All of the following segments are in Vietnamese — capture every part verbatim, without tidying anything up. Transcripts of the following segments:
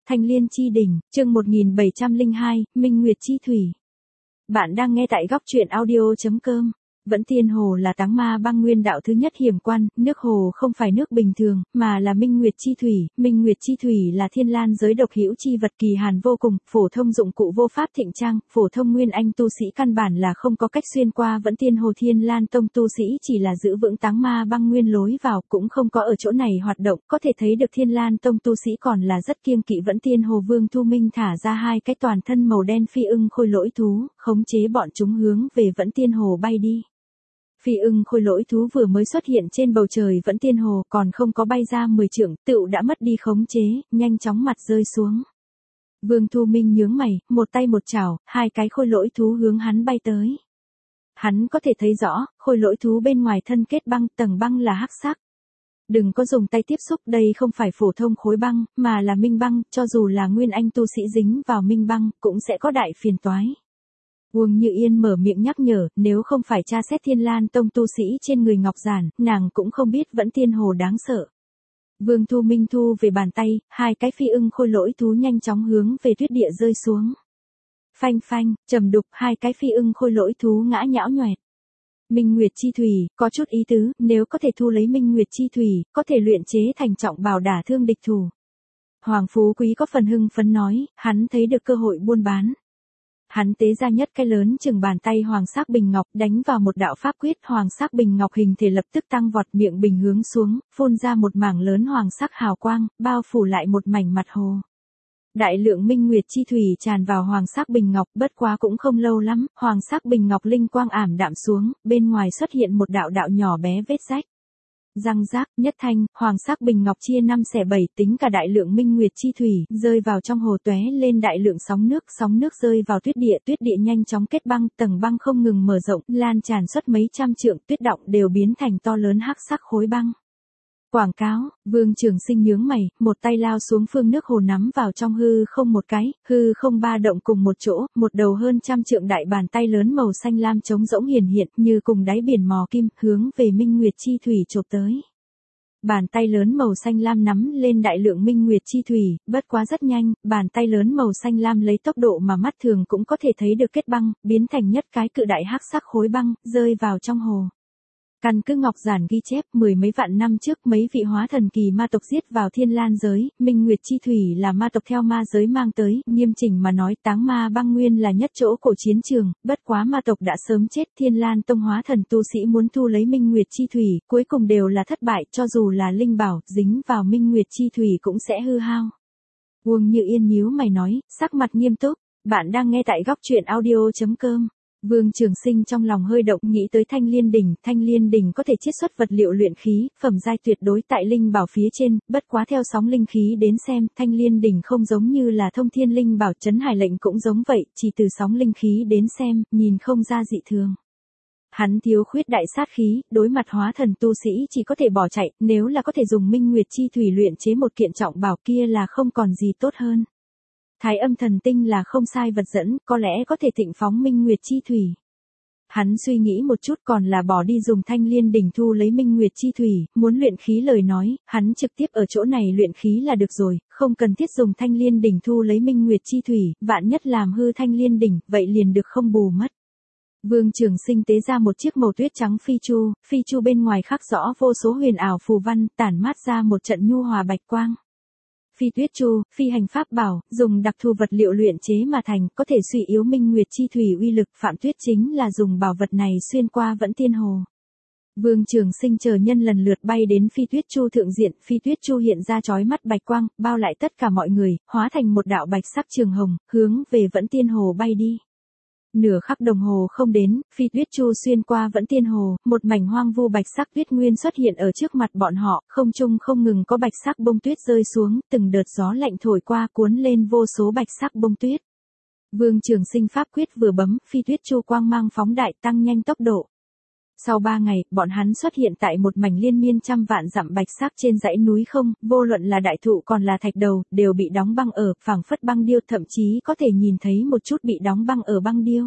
Thanh Liên Chi Đỉnh, chương một nghìn bảy trăm lẻ hai, Minh Nguyệt Chi Thủy. Bạn đang nghe tại góc truyện audio chấm com. Vẫn Tiên Hồ là táng ma băng nguyên đạo thứ nhất hiểm quan, nước hồ không phải nước bình thường, mà là Minh Nguyệt Chi Thủy. Minh Nguyệt Chi Thủy là thiên lan giới độc hữu chi vật kỳ hàn vô cùng, phổ thông dụng cụ vô pháp thịnh trang, phổ thông nguyên anh tu sĩ căn bản là không có cách xuyên qua. Vẫn Tiên Hồ Thiên Lan Tông tu sĩ chỉ là giữ vững táng ma băng nguyên lối vào, cũng không có ở chỗ này hoạt động. Có thể thấy được Thiên Lan Tông tu sĩ còn là rất kiêng kỵ Vẫn Tiên Hồ. Vương Thu Minh thả ra hai cái toàn thân màu đen phi ưng khôi lỗi thú, khống chế bọn chúng hướng về Vẫn Tiên Hồ bay đi. Phi ưng khôi lỗi thú vừa mới xuất hiện trên bầu trời Vẫn Tiên Hồ, còn không có bay ra mười trượng, tựu đã mất đi khống chế, nhanh chóng mặt rơi xuống. Vương Thu Minh nhướng mày, một tay một chảo, hai cái khôi lỗi thú hướng hắn bay tới. Hắn có thể thấy rõ, khôi lỗi thú bên ngoài thân kết băng, tầng băng là hắc sắc. Đừng có dùng tay tiếp xúc, đây không phải phổ thông khối băng, mà là minh băng, cho dù là nguyên anh tu sĩ dính vào minh băng, cũng sẽ có đại phiền toái. Uông Như Yên mở miệng nhắc nhở, nếu không phải tra xét Thiên Lan Tông tu sĩ trên người Ngọc Giản, nàng cũng không biết Vẫn Tiên Hồ đáng sợ. Vương Thu Minh thu về bàn tay, hai cái phi ưng khôi lỗi thú nhanh chóng hướng về tuyết địa rơi xuống. Phanh phanh, trầm đục, hai cái phi ưng khôi lỗi thú ngã nhão nhoẹt. Minh Nguyệt Chi Thủy, có chút ý tứ, nếu có thể thu lấy Minh Nguyệt Chi Thủy, có thể luyện chế thành trọng bào đả thương địch thủ. Hoàng Phú Quý có phần hưng phấn nói, hắn thấy được cơ hội buôn bán. Hắn tế ra nhất cái lớn chừng bàn tay hoàng sắc bình ngọc, đánh vào một đạo pháp quyết, hoàng sắc bình ngọc hình thể lập tức tăng vọt, miệng bình hướng xuống, phun ra một mảng lớn hoàng sắc hào quang, bao phủ lại một mảnh mặt hồ. Đại lượng Minh Nguyệt Chi Thủy tràn vào hoàng sắc bình ngọc, bất quá cũng không lâu lắm, hoàng sắc bình ngọc linh quang ảm đạm xuống, bên ngoài xuất hiện một đạo đạo nhỏ bé vết rách. Răng rác, nhất thanh, hoàng sắc bình ngọc chia năm xẻ bảy, tính cả đại lượng Minh Nguyệt Chi Thủy, rơi vào trong hồ tóe lên đại lượng sóng nước, sóng nước rơi vào tuyết địa, tuyết địa nhanh chóng kết băng, tầng băng không ngừng mở rộng, lan tràn suốt mấy trăm trượng, tuyết động đều biến thành to lớn hắc sắc khối băng. Quảng cáo, Vương Trường Sinh nhướng mày, một tay lao xuống phương nước hồ nắm vào trong hư không một cái, hư không ba động cùng một chỗ, một đầu hơn trăm trượng đại bàn tay lớn màu xanh lam trống rỗng hiển hiện như cùng đáy biển mò kim, hướng về Minh Nguyệt Chi Thủy chộp tới. Bàn tay lớn màu xanh lam nắm lên đại lượng Minh Nguyệt Chi Thủy, bất quá rất nhanh, bàn tay lớn màu xanh lam lấy tốc độ mà mắt thường cũng có thể thấy được kết băng, biến thành nhất cái cự đại hắc sắc khối băng, rơi vào trong hồ. Căn cứ Ngọc Giản ghi chép, mười mấy vạn năm trước mấy vị hóa thần kỳ ma tộc giết vào Thiên Lan giới, Minh Nguyệt Chi Thủy là ma tộc theo ma giới mang tới, nghiêm chỉnh mà nói táng ma băng nguyên là nhất chỗ cổ chiến trường, bất quá ma tộc đã sớm chết, Thiên Lan Tông hóa thần tu sĩ muốn thu lấy Minh Nguyệt Chi Thủy, cuối cùng đều là thất bại, cho dù là linh bảo, dính vào Minh Nguyệt Chi Thủy cũng sẽ hư hao. Uông Như Yên nhíu mày nói, sắc mặt nghiêm túc, bạn đang nghe tại góc truyện audio chấm com. Vương Trường Sinh trong lòng hơi động, nghĩ tới Thanh Liên Đỉnh, Thanh Liên Đỉnh có thể chiết xuất vật liệu luyện khí, phẩm giai tuyệt đối tại linh bảo phía trên, bất quá theo sóng linh khí đến xem, Thanh Liên Đỉnh không giống như là thông thiên linh bảo, Trấn Hải lệnh cũng giống vậy, chỉ từ sóng linh khí đến xem, nhìn không ra dị thường. Hắn thiếu khuyết đại sát khí, đối mặt hóa thần tu sĩ chỉ có thể bỏ chạy, nếu là có thể dùng Minh Nguyệt Chi Thủy luyện chế một kiện trọng bảo kia là không còn gì tốt hơn. Thái Âm Thần Tinh là không sai vật dẫn, có lẽ có thể thịnh phóng Minh Nguyệt Chi Thủy. Hắn suy nghĩ một chút còn là bỏ đi dùng Thanh Liên Đỉnh thu lấy Minh Nguyệt Chi Thủy, muốn luyện khí lời nói, hắn trực tiếp ở chỗ này luyện khí là được rồi, không cần thiết dùng Thanh Liên Đỉnh thu lấy Minh Nguyệt Chi Thủy, vạn nhất làm hư Thanh Liên Đỉnh, vậy liền được không bù mất. Vương Trường Sinh tế ra một chiếc màu tuyết trắng phi chu, phi chu bên ngoài khắc rõ vô số huyền ảo phù văn, tản mát ra một trận nhu hòa bạch quang. Phi tuyết chu, phi hành pháp bảo, dùng đặc thù vật liệu luyện chế mà thành, có thể suy yếu Minh Nguyệt Chi Thủy uy lực, Phạm Tuyết chính là dùng bảo vật này xuyên qua Vẫn Tiên Hồ. Vương Trường Sinh chờ nhân lần lượt bay đến phi tuyết chu thượng diện, phi tuyết chu hiện ra chói mắt bạch quang, bao lại tất cả mọi người, hóa thành một đạo bạch sắc trường hồng, hướng về Vẫn Tiên Hồ bay đi. Nửa khắc đồng hồ không đến, phi tuyết chu xuyên qua Vẫn Tiên Hồ, một mảnh hoang vu bạch sắc tuyết nguyên xuất hiện ở trước mặt bọn họ, không trung không ngừng có bạch sắc bông tuyết rơi xuống, từng đợt gió lạnh thổi qua cuốn lên vô số bạch sắc bông tuyết. Vương Trường Sinh pháp quyết vừa bấm, phi tuyết chu quang mang phóng đại tăng nhanh tốc độ. Sau ba ngày, bọn hắn xuất hiện tại một mảnh liên miên trăm vạn dặm bạch sắc trên dãy núi không, vô luận là đại thụ còn là thạch đầu, đều bị đóng băng ở, phảng phất băng điêu, thậm chí có thể nhìn thấy một chút bị đóng băng ở băng điêu.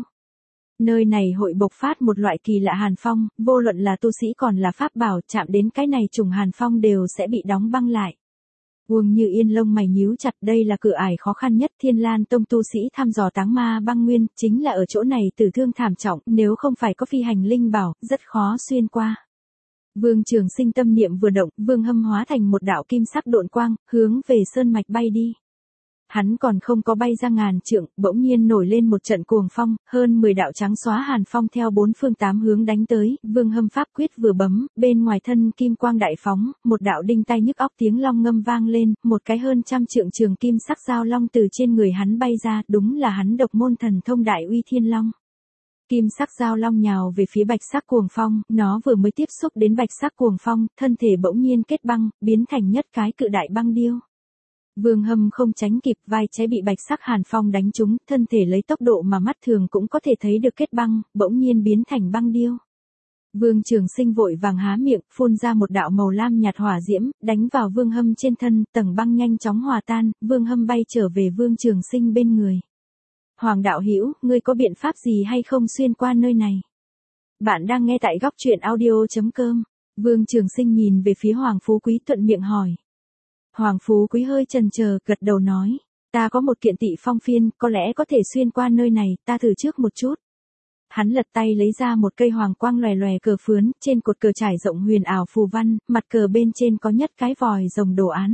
Nơi này hội bộc phát một loại kỳ lạ hàn phong, vô luận là tu sĩ còn là pháp bảo, chạm đến cái này trùng hàn phong đều sẽ bị đóng băng lại. Uông Như Yên lông mày nhíu chặt, đây là cửa ải khó khăn nhất, Thiên Lan Tông tu sĩ thăm dò táng ma băng nguyên, chính là ở chỗ này tử thương thảm trọng, nếu không phải có phi hành linh bảo, rất khó xuyên qua. Vương Trường Sinh tâm niệm vừa động, Vương Hâm hóa thành một đạo kim sắc độn quang, hướng về sơn mạch bay đi. Hắn còn không có bay ra ngàn trượng, bỗng nhiên nổi lên một trận cuồng phong, hơn mười đạo trắng xóa hàn phong theo bốn phương tám hướng đánh tới, Vương Hâm pháp quyết vừa bấm, bên ngoài thân kim quang đại phóng, một đạo đinh tai nhức óc tiếng long ngâm vang lên, một cái hơn trăm trượng trường kim sắc dao long từ trên người hắn bay ra, đúng là hắn độc môn thần thông đại uy thiên long. Kim sắc dao long nhào về phía bạch sắc cuồng phong, nó vừa mới tiếp xúc đến bạch sắc cuồng phong, thân thể bỗng nhiên kết băng, biến thành nhất cái cự đại băng điêu. Vương Hâm không tránh kịp, vai trái bị bạch sắc hàn phong đánh trúng, thân thể lấy tốc độ mà mắt thường cũng có thể thấy được kết băng, bỗng nhiên biến thành băng điêu. Vương Trường Sinh vội vàng há miệng, phun ra một đạo màu lam nhạt hỏa diễm, đánh vào Vương Hâm trên thân, tầng băng nhanh chóng hòa tan, Vương Hâm bay trở về Vương Trường Sinh bên người. Hoàng đạo hữu, ngươi có biện pháp gì hay không xuyên qua nơi này? Bạn đang nghe tại góc truyện audio chấm com. Vương Trường Sinh nhìn về phía Hoàng Phú Quý thuận miệng hỏi. Hoàng Phú Quý hơi chần chờ, gật đầu nói, ta có một kiện Tị Phong phiên, có lẽ có thể xuyên qua nơi này, ta thử trước một chút. Hắn lật tay lấy ra một cây hoàng quang lòe lòe cờ phướn, trên cột cờ trải rộng huyền ảo phù văn, mặt cờ bên trên có nhất cái vòi rồng đồ án.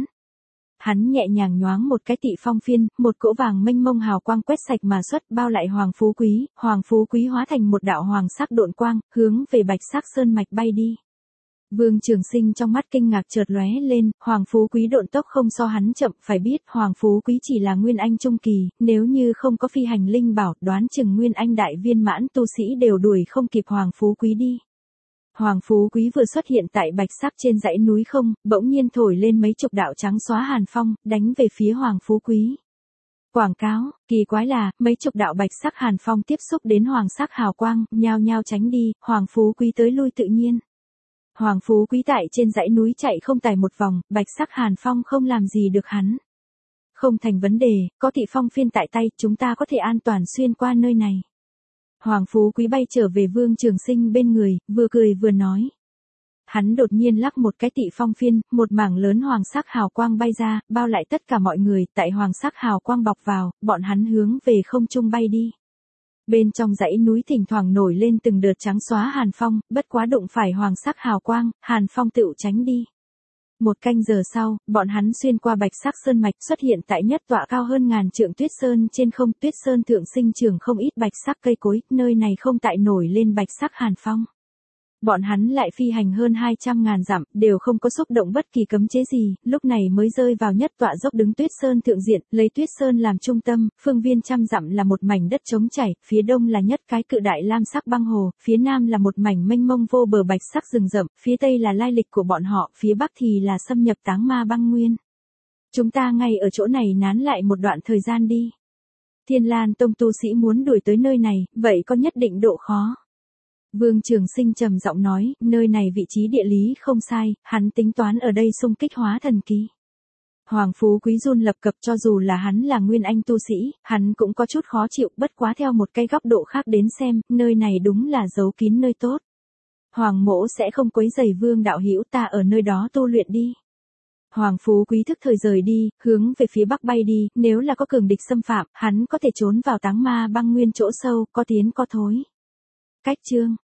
Hắn nhẹ nhàng nhoáng một cái Tị Phong phiên, một cỗ vàng mênh mông hào quang quét sạch mà xuất, bao lại Hoàng Phú Quý, Hoàng Phú Quý hóa thành một đạo hoàng sắc độn quang, hướng về bạch sắc sơn mạch bay đi. Vương Trường Sinh trong mắt kinh ngạc chợt lóe lên, Hoàng Phú Quý độn tốc không so hắn chậm, phải biết Hoàng Phú Quý chỉ là Nguyên Anh trung kỳ, nếu như không có phi hành linh bảo, đoán chừng Nguyên Anh đại viên mãn tu sĩ đều đuổi không kịp Hoàng Phú Quý đi. Hoàng Phú Quý vừa xuất hiện tại bạch sắc trên dãy núi không, bỗng nhiên thổi lên mấy chục đạo trắng xóa hàn phong, đánh về phía Hoàng Phú Quý. Quảng cáo, kỳ quái là, mấy chục đạo bạch sắc hàn phong tiếp xúc đến hoàng sắc hào quang, nhao nhao tránh đi, Hoàng Phú Quý tới lui tự nhiên. Hoàng Phú Quý tại trên dãy núi chạy không tải một vòng, bạch sắc hàn phong không làm gì được hắn. Không thành vấn đề, có Tị Phong phiên tại tay, chúng ta có thể an toàn xuyên qua nơi này. Hoàng Phú Quý bay trở về Vương Trường Sinh bên người, vừa cười vừa nói. Hắn đột nhiên lắc một cái Tị Phong phiên, một mảng lớn hoàng sắc hào quang bay ra, bao lại tất cả mọi người, tại hoàng sắc hào quang bọc vào, bọn hắn hướng về không trung bay đi. Bên trong dãy núi thỉnh thoảng nổi lên từng đợt trắng xóa hàn phong, bất quá đụng phải hoàng sắc hào quang, hàn phong tựu tránh đi. Một canh giờ sau, bọn hắn xuyên qua bạch sắc sơn mạch, xuất hiện tại nhất tọa cao hơn ngàn trượng tuyết sơn trên không, tuyết sơn thượng sinh trưởng không ít bạch sắc cây cối, nơi này không tại nổi lên bạch sắc hàn phong. Bọn hắn lại phi hành hơn hai trăm ngàn dặm, đều không có xúc động bất kỳ cấm chế gì, lúc này mới rơi vào nhất tọa dốc đứng tuyết sơn thượng diện, lấy tuyết sơn làm trung tâm, phương viên trăm dặm là một mảnh đất trống chảy, phía đông là nhất cái cự đại lam sắc băng hồ, phía nam là một mảnh mênh mông vô bờ bạch sắc rừng rậm, phía tây là lai lịch của bọn họ, phía bắc thì là xâm nhập táng ma băng nguyên. Chúng ta ngay ở chỗ này nán lại một đoạn thời gian đi. Thiên Lan Tông tu sĩ muốn đuổi tới nơi này, vậy có nhất định độ khó. Vương Trường Sinh trầm giọng nói, nơi này vị trí địa lý không sai, hắn tính toán ở đây xung kích hóa thần kỳ. Hoàng Phú Quý run lập cập, cho dù là hắn là Nguyên Anh tu sĩ, hắn cũng có chút khó chịu, bất quá theo một cái góc độ khác đến xem, nơi này đúng là giấu kín nơi tốt. Hoàng mỗ sẽ không quấy rầy Vương đạo hữu, ta ở nơi đó tu luyện đi. Hoàng Phú Quý thức thời rời đi, hướng về phía bắc bay đi, nếu là có cường địch xâm phạm, hắn có thể trốn vào táng ma băng nguyên chỗ sâu, có tiến có thối. Cách chương